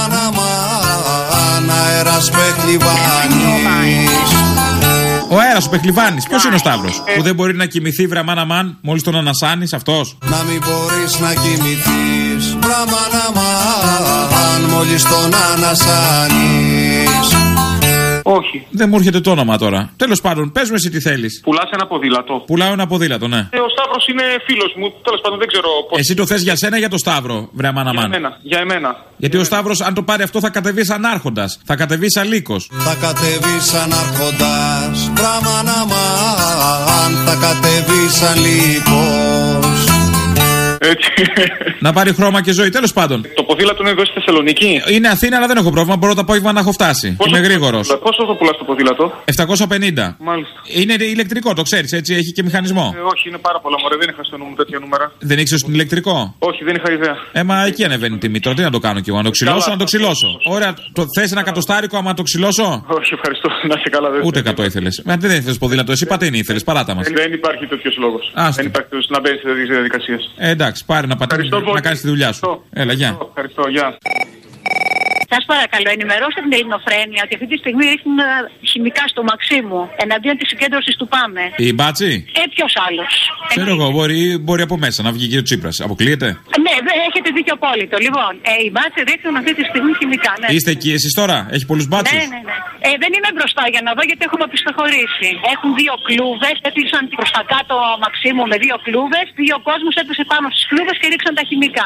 Αέρας Πεχλιβάνης. Ο αέρας ο Πεχλιβάνης, ποιος είναι ο Σταύρος? Που δεν μπορεί να κοιμηθεί, βρε αμάν αμάν, μόλις τον ανασάνεις, αυτός? Να μην μπορείς να κοιμηθείς, βρε αμάν αμάν, μόλις τον ανασάνεις. Όχι. Δεν μου έρχεται το όνομα τώρα. Τέλος πάντων, πες μου εσύ τι θέλεις. Πουλάς ένα ποδήλατο? Πουλάω ένα ποδήλατο, ναι. Ο Σταύρος είναι φίλος μου, τέλος πάντων δεν ξέρω πώς. Εσύ το θες για σένα ή για το Σταύρο, βρε αμάν αμάν? Για εμένα. Γιατί ο Σταύρος, αν το πάρει αυτό, θα κατεβεί σαν άρχοντας. Θα κατεβεί σαν λύκος. Θα κατεβεί σαν άρχοντας, βρε αμάν αμάν, θα κατεβεί σαν λύκος. Έτσι. Να πάρει χρώμα και ζωή, τέλος πάντων. Το ποδήλατο είναι εδώ στη Θεσσαλονίκη. Είναι Αθήνα, αλλά δεν έχω πρόβλημα. Μπορώ το απόγευμα να έχω φτάσει. Είμαι γρήγορος. Πόσο θα πουλάς το ποδήλατο? 750. Μάλιστα. Είναι ηλεκτρικό, το ξέρεις, έτσι, έχει και μηχανισμό. Όχι, είναι πάρα πολλά, μωρέ, δεν είχα στο νου μου τέτοια νούμερα. Δεν ήξερες τον ηλεκτρικό? Όχι, δεν είχα ιδέα. Μα εκεί ανεβαίνει η τιμή. Τώρα τι να το κάνω κι εγώ, να το ξυλώσω, να το ξυλώσω. Ωραία, θες ένα εκατοστάρικο άμα το ξυλώσω? Όχι, ευχαριστώ, να είσαι καλά. Ούτε 100 ήθελες. Δεν ήθελες ποδήλατο, εσύ πατίνι ήθελες, παράτα μας. Δεν υπάρχει τέτοιος λόγος. Δεν υπάρχει να μπαίνεις σε τέτοιες διαδικασίες. Εντάξει, πάρε να πατήσεις. Να κάνεις τη δουλειά σου. Έλα, γεια. Ευχαριστώ, γεια. Σας παρακαλώ, ενημερώστε την Ελληνοφρένεια ότι αυτή τη στιγμή ρίχνουν χημικά στο Μαξίμου εναντίον της συγκέντρωσης του ΠΑΜΕ. Η Μπάτσι? Ποιος άλλος? Ξέρω εγώ, μπορεί από μέσα να βγει και ο Τσίπρας. Αποκλείεται? Ναι, έχετε δίκιο απόλυτο. Λοιπόν, οι Μπάτσι ρίχνουν αυτή τη στιγμή χημικά. Ναι. Είστε εκεί εσείς τώρα? Έχει πολλούς Μπάτσους? Ναι. Δεν είμαι μπροστά για να δω γιατί έχουμε πιστοχωρήσει. Έχουν δύο κλούβες, έπεσαν προς τα κάτω Μαξίμου με δύο κλούβες. Δύο κόσμος έπεσε πάνω στις κλούβες και ρίξαν τα χημικά.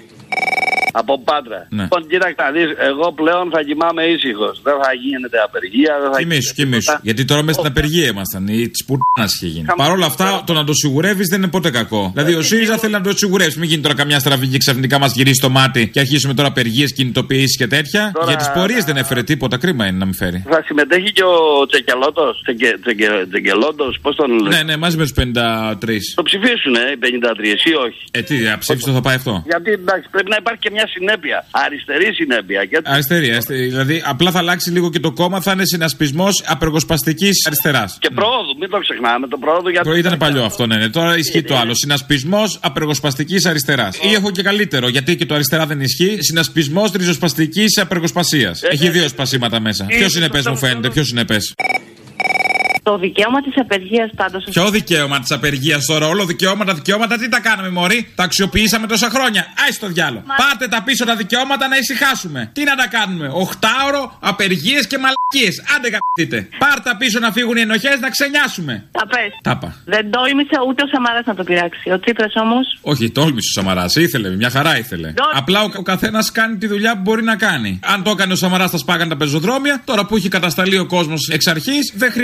Από Πάτρα. Ναι. Λοιπόν, κοίταξε να δεις, εγώ πλέον θα κοιμάμαι ήσυχος. Δεν θα γίνεται απεργία. Κοιμήσου. Γιατί τώρα μέσα στην απεργία ήμασταν. Η τσπούρνα είχε γίνει. Παρ' όλα αυτά, το να το σιγουρεύεις δεν είναι ποτέ κακό. Δηλαδή, ο ΣΥΡΙΖΑ θέλει να το σιγουρεύσει. Μην γίνει τώρα καμιά στραβή και ξαφνικά μας γυρίσει το μάτι και αρχίσουμε τώρα απεργίες, κινητοποιήσεις και τέτοια. Τώρα... Για τις πορείες δεν έφερε τίποτα. Κρίμα είναι να μην φέρει. Θα συμμετέχει και ο Τσεκελότος. Τσεκελότος, πώς τον λένε? Ναι, μαζί με τους 53. Το ψηφίσουν, οι 53, ή όχι? Τι, ψήφιστο θα πάει αυτό. Γιατί εντάξει, πρέπει να υπάρχει και μια συνέπεια. Αριστερή συνέπεια. Αριστερή. Δηλαδή, απλά θα αλλάξει λίγο και το κόμμα, θα είναι συνασπισμός απεργοσπαστικής αριστεράς. Και πρόοδου, μην το ξεχνάμε. Το πρόοδου για... Ήταν παλιό αυτό, ναι. Τώρα ισχύει το άλλο. Συνασπισμός απεργοσπαστικής αριστεράς. Ή έχω και καλύτερο, γιατί και το αριστερά δεν ισχύει. Συνασπισμός ριζοσπαστικής απεργοσπασίας. Έχει δύο σπασίματα μέσα. Ποιο συνεπές μου φαίνεται, ποιο συνεπές? Το δικαίωμα της απεργίας πάντως. Ποιο δικαίωμα της απεργίας τώρα? Όλο δικαιώματα, τι τα κάναμε, μωρή? Τα αξιοποιήσαμε τόσα χρόνια. Άι στο διάλο. Πάτε τα πίσω τα δικαιώματα να ησυχάσουμε. Τι να τα κάνουμε? 8ωρο, απεργίες και μαλακίες. Άντε γαμπτείτε. Πάρτε πίσω να φύγουν οι ενοχές να ξενιάσουμε. Τα πες. Τάπα. Δεν τόλμησε ούτε ο Σαμαράς να το πειράξει. Ο Τσίπρας όμως. Όχι, τόλμησε ο Σαμαράς. Ήθελε, μια χαρά ήθελε. Απλά ο καθένας κάνει τη δουλειά που μπορεί να κάνει. Αν το έκανε ο Σαμαράς, θα σπάγανε τα πεζοδρόμια. Τώρα που έχει κατασταλεί ο κόσμος εξ αρχής, δεν χρειάζεται. Ο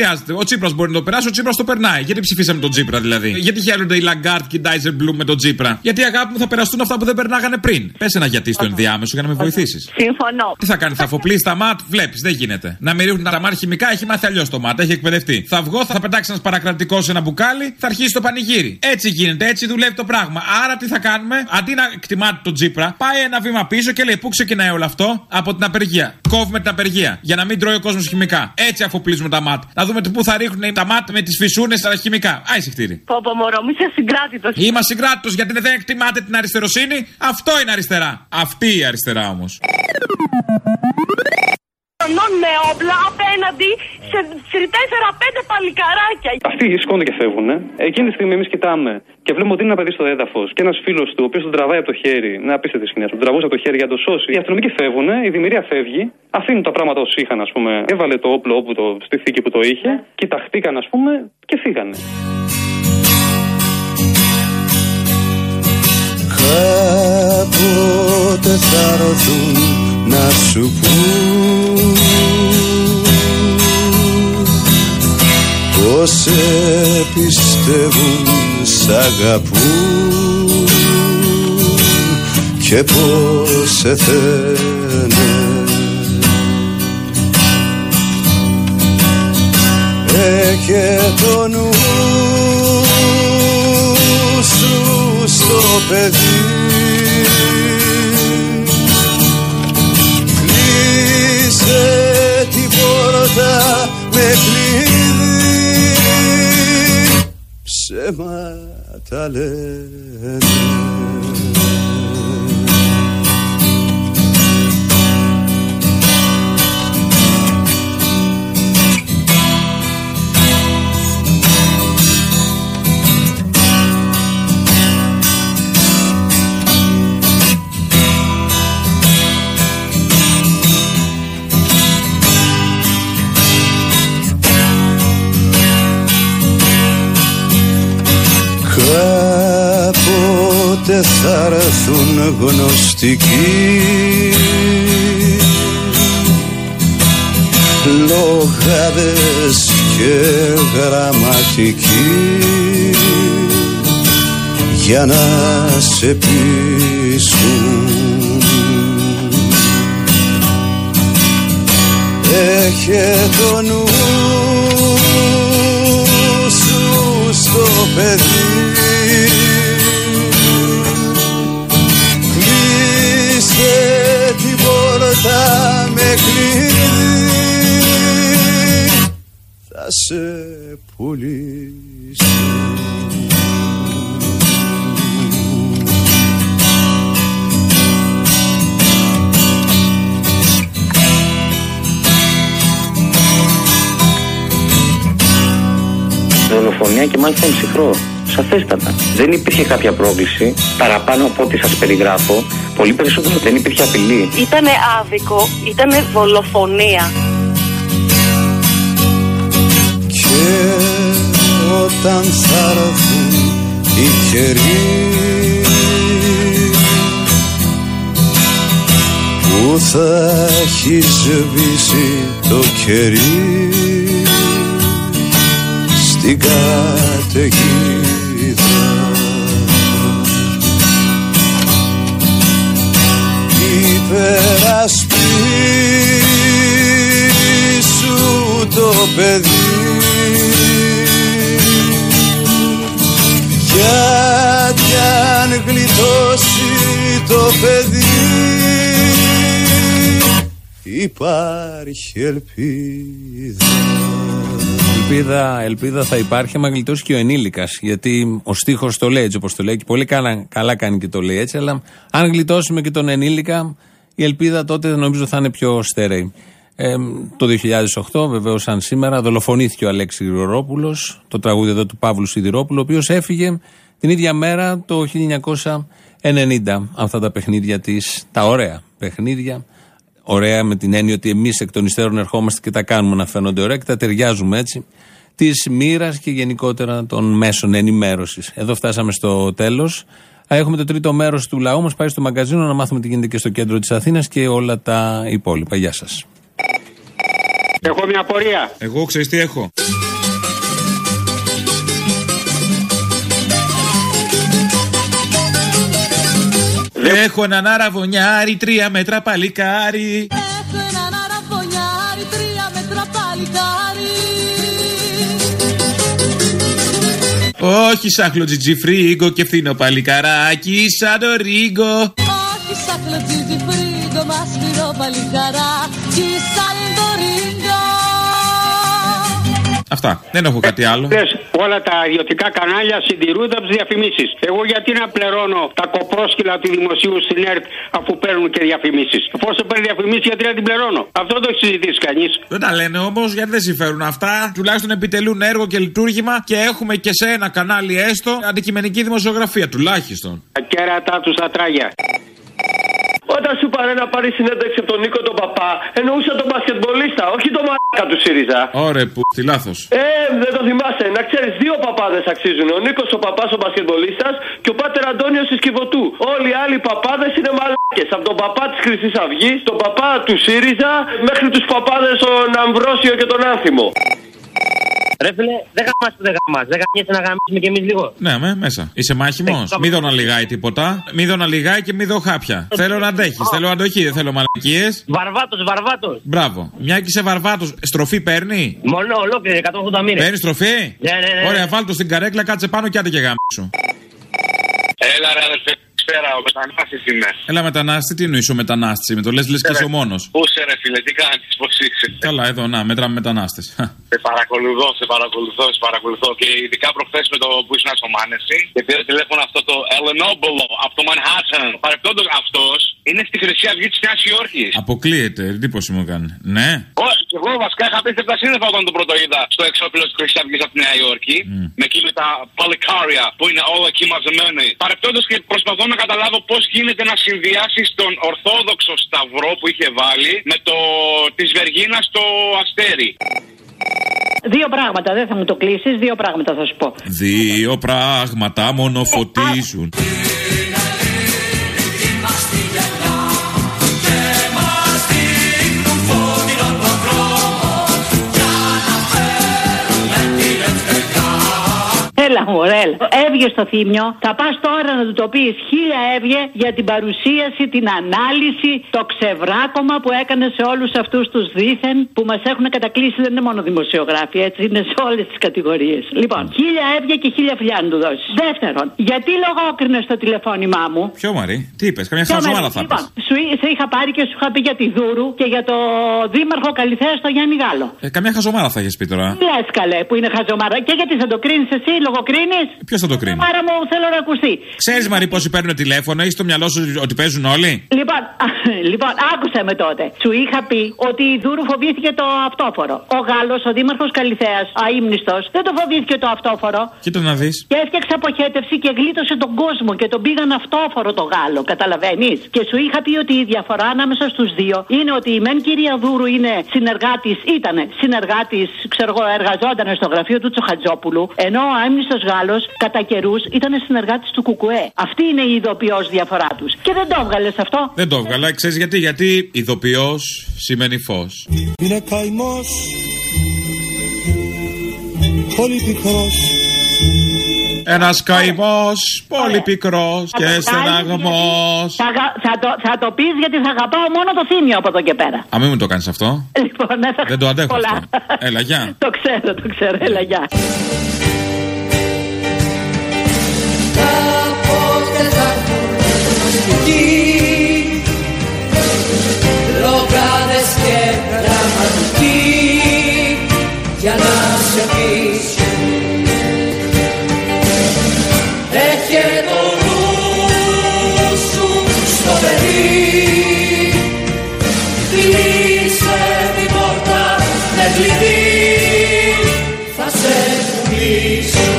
Τσίπρας μπορεί να το περάσει, ο Τσίπρας το περνάει. Γιατί ψηφίσαμε τον Τσίπρα δηλαδή? Γιατί χαίρονται οι Λαγκάρτ και οι Ντάιζερ Μπλουμ με τον Τσίπρα? Γιατί αγάπη μου θα περαστούν αυτά που δεν περνάγανε πριν. Πες ένα γιατί στο ενδιάμεσο για να με βοηθήσεις. Συμφωνώ. Τι θα κάνει, θα αφοπλίσει τα ΜΑΤ, βλέπεις, δεν γίνεται. Να με ρίχνουν τα ΜΑΤ χημικά, έχει μάθει αλλιώς το ΜΑΤ, έχει εκπαιδευτεί. Θα βγω, θα πετάξει ένα παρακρατικό σε ένα μπουκάλι, θα αρχίσει το πανηγύρι. Έτσι γίνεται, έτσι δουλεύει το πράγμα. Άρα τι θα κάνουμε, αντί να εκτιμάτε τον Τσίπρα, πάει ένα βήμα πίσω και λέει πού ξεκινάει όλο αυτό? Από την απεργία. Κόβουμε την απεργία για να μην τρώει ο κόσμος χημικά. Έτσι αφοπλίζουμε τα ΜΑΤ. Να δούμε πού θα ρίχνουν τα ΜΑΤ με τις φυσούνες στα χημικά. Άισε χτύρι. Πόπο μωρό, μη είσαι συγκράτητος. Είμαι συγκράτητος γιατί δεν εκτιμάτε την αριστεροσύνη. Αυτό είναι αριστερά. Αυτή η αριστερά όμως. Με όπλα απέναντι σε 4-5 παλικαράκια. Αυτοί σηκώνουν και φεύγουν. Εκείνη τη στιγμή εμεί κοιτάμε και βλέπουμε ότι είναι ένα παιδί στο έδαφος και ένας φίλος του, ο οποίος τον τραβάει από το χέρι. Να απίστευτη σκηνή, τον τραβούσε από το χέρι για να το σώσει. Οι αστυνομικοί φεύγουν, η δημιουργία φεύγει, αφήνουν τα πράγματα όσοι είχαν, ας πούμε. Έβαλε το όπλο όπου στη θήκη που το είχε, κοιταχτήκαν, ας πούμε, και φύγανε. Κάποτε θα έρθουν να σου πούν πως σε πιστεύουν, σ' αγαπούν και πως σε θένε. Και το νου σου στο παιδί, κλείσε την πόρτα με κλειδί, ψέματα λένε. Κάποτε θα έρθουν γνωστικοί, λογάδες και γραμματικοί, για να σε πείσουν. Έχε το νου σου στο παιδί, κλείσε την πόρτα με κλειδί, θα σε πουλήσω. Δολοφονία και μάλιστα εμψυχρό. Σαφέστατα. Δεν υπήρχε κάποια πρόκληση παραπάνω από ό,τι σας περιγράφω. Πολύ περισσότερο δεν υπήρχε απειλή. Ήτανε άδικο, ήτανε δολοφονία. Και όταν θα έρθουν οι καιροί που θα έχει σβήσει το κερί στην καταιγίδα, υπερασπίσου το παιδί, γιατί αν γλιτώσει το παιδί υπάρχει ελπίδα. Ελπίδα θα υπάρχει, άμα γλιτώσει και ο ενήλικας. Γιατί ο στίχος το λέει έτσι όπως το λέει, και πολύ καλά κάνει και το λέει έτσι. Αλλά αν γλιτώσουμε και τον ενήλικα, η ελπίδα τότε νομίζω θα είναι πιο στερεή. Το 2008, βεβαίως, σαν σήμερα, δολοφονήθηκε ο Αλέξης Γρηγορόπουλος, το τραγούδι εδώ του Παύλου Σιδηρόπουλου, ο οποίος έφυγε την ίδια μέρα το 1990. Αυτά τα παιχνίδια τα ωραία παιχνίδια. Ωραία με την έννοια ότι εμείς εκ των υστέρων ερχόμαστε και τα κάνουμε να φαίνονται ωραία και τα ταιριάζουμε έτσι, της μοίρας και γενικότερα των μέσων ενημέρωσης. Εδώ φτάσαμε στο τέλος. Έχουμε το τρίτο μέρος του λαού μας, πάει στο μαγκαζίνο να μάθουμε τι γίνεται και στο κέντρο της Αθήνας και όλα τα υπόλοιπα. Γεια σας. Έχω μια απορία. Εγώ ξέρεις τι έχω? Έχω έναν αραβωνιάρι, 3 μέτρα παλικάρι. Έχω έναν αραβωνιάρι, 3 μέτρα παλικάρι. Όχι σάχλο τζιτζιφρίγκο και φθήνο παλικαράκι σαν το ρίγκο. Όχι σάχλο τζιτζιφρίγκο, μας φθήνο παλικαράκι σαν το ρίγκο. Αυτά. Δεν έχω κάτι άλλο. Όλα τα ιδιωτικά κανάλια συντηρούνται από τις διαφημίσεις. Εγώ γιατί να πληρώνω τα κοπρόσκυλα του δημοσίου στην ΕΡΤ αφού παίρνουν και διαφημίσεις? Εφόσον παίρνει διαφημίσεις, γιατί να την πληρώνω? Αυτό το έχει συζητήσει κανείς. Δεν τα λένε όμως γιατί δεν συμφέρουν αυτά. Τουλάχιστον επιτελούν έργο και λειτουργήμα και έχουμε και σε ένα κανάλι έστω αντικειμενική δημοσιογραφία τουλάχιστον. Τα κέρατα τους τα τράγια. Όταν σου πάρε να πάρει συνέντευξη από τον Νίκο τον Παπά, εννοούσα τον μπασκετμπολίστα, όχι τον μαλάκα του ΣΥΡΙΖΑ. Ωραία, που τι λάθος. Δεν το θυμάσαι. Να ξέρεις, 2 παπάδες αξίζουν. Ο Νίκος ο Παπάς ο μπασκετμπολίστας και ο Πάτερ Αντώνιος της Κιβωτού. Όλοι οι άλλοι παπάδες είναι μαλάκες. Από τον παπά της Χρυσής Αυγής, τον παπά του ΣΥΡΙΖΑ, μέχρι τους παπάδες τον Αμβρόσιο και τον Άνθιμο. Ρε φίλε, δεν γαμάς που δεν γαμάς. Δεν γαμιέσαι να γαμίσουμε κι εμείς λίγο. Ναι, μέσα. Είσαι μάχημος. Μη δω να λιγάει τίποτα. Μη δω να λιγάει και μη δω χάπια. Θέλω να αντέχεις. Θέλω αντοχή. Δεν θέλω μαλακίες. Βαρβάτος. Μπράβο. Μια και είσαι βαρβάτος. Στροφή παίρνει. Μόνο ολόκληρη, 180 μοίρες. Παίρνει στροφή. Ναι. Ωραία, βάλ' το στην καρέκλα, κάτσε πάνω και άντε και γάμισου. Έλα ρε αδερφέ. Πέρα, ο μετανάστης είμαι. Έλα μετανάστη, τι εννοείς ο μετανάστης είμαι, το λες και είσαι ο μόνος. Πού είσαι ρε φίλε, τι κάνεις, πώς είσαι? Καλά, εδώ να, μέτραμε μετανάστες. Σε παρακολουθώ και ειδικά προχθές με το που ήσουν στο Μάνεση και πήρα τηλέφωνο αυτό το Ελενόμπολο από το Μανχάταν. Παρεπτόντως αυτός είναι στη Χρυσή Αυγή της Νέας Υόρκης. Αποκλείεται, εντύπωση μου κάνει. Ναι. Και εγώ βασικά είχα πέσει από τα σύννεφα όταν το πρώτο είδα στο εξώφυλλο της Χρυσής Αυγής από τη Νέα Υόρκη. Με εκεί με τα παλικάρια που είναι όλα εκεί μαζεμένοι. Παρεπτόντως και προσπαθώ να καταλάβω πώς γίνεται να συνδυάσεις τον Ορθόδοξο Σταυρό που είχε βάλει με το της Βεργίνας στο αστέρι. 2 πράγματα, δεν θα μου το κλείσεις, 2 πράγματα θα σου πω. 2 πράγματα μόνο φωτίζουν. Έλα μωρέ, έβγε στο Θύμιο, θα πας τώρα να του το πεις 1000 έβγε για την παρουσίαση, την ανάλυση, το ξεβράκωμα που έκανε σε όλους αυτούς τους δήθεν που μας έχουν κατακλείσει. Δεν είναι μόνο δημοσιογράφοι, έτσι είναι σε όλες τις κατηγορίες. Λοιπόν, 1000 έβγε και 1000 φιλιά να του δώσεις. Δεύτερον, γιατί λογόκρινες στο τηλεφώνημά μου? Ποιο Μαρή, τι είπες, καμιά χαζομάρα θα πεις? Σε είχα πάρει και σου είχα πει για τη Δούρου και για το δήμαρχο Καλυθέα στο Γιάννη Γάλλο. Καμιά χαζομάρα θα έχεις πει τώρα. Λες καλέ που είναι χαζομάρα και γιατί θα το κρίνεις εσύ, λογοκρίνεις? Ποιος θα το κρίνει? Άρα μου θέλω να ακουστεί. Ξέρεις Μαρή πόσοι παίρνουν τηλέφωνο, έχεις στο μυαλό σου ότι παίζουν όλοι? Λοιπόν, άκουσα με τότε. Σου είχα πει ότι η Δούρου φοβήθηκε το αυτόφορο. Ο Γάλλος, ο δήμαρχος Καλυθέας, αείμνηστος, δεν το φοβήθηκε το αυτόφορο. Κοίτα να δεις. Και έφτιαξε αποχέτευση και γλίτωσε τον κόσμο και τον πήγαν αυτόφορο το Γάλλο. Καταλαβαίνεις? Και σου είχα πει ότι η διαφορά ανάμεσα στους δύο είναι ότι η μεν κυρία Δούρου είναι συνεργάτης, ξέρω εγώ, εργαζόταν στο γραφείο του Τσοχατζόπουλου, ενώ ο αείμνηστος Γάλλος κατά καιρούς ήταν συνεργάτης του Κουκουέ. Αυτή είναι η ειδοποιώς διαφορά τους. Και δεν το έβγαλες αυτό? Δεν το έβγαλα. Ξέρεις γιατί? Γιατί ειδοποιώς σημαίνει φως. Είναι καημός, πολύ πικρός. Ένας καημός, πολύ πικρός και στεναγμός. Θα το πεις γιατί θα αγαπάω μόνο το Θύμιο από εδώ και πέρα. Α, μην μου το κάνεις αυτό. Λοιπόν, δεν το αντέχω αυτό. Έλα, γεια. Το ξέρω, έλα, γεια. Λογάδες και γραμματικοί για να σε πεις έχε το νου σου στο παιδί, κλείσε την πόρτα με κλειδί, θα σε πουλήσω.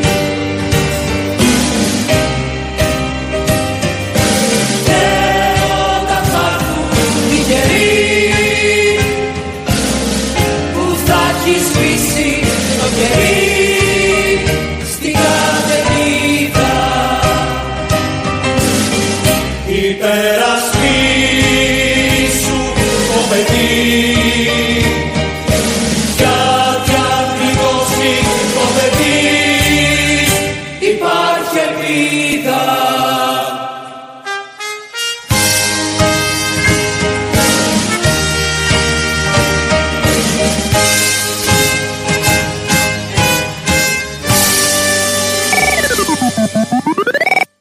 Στην καταιγίδα υπερασπί σου το παιδί, γιατί ακριβώς το παιδί υπάρχει ελπίδα.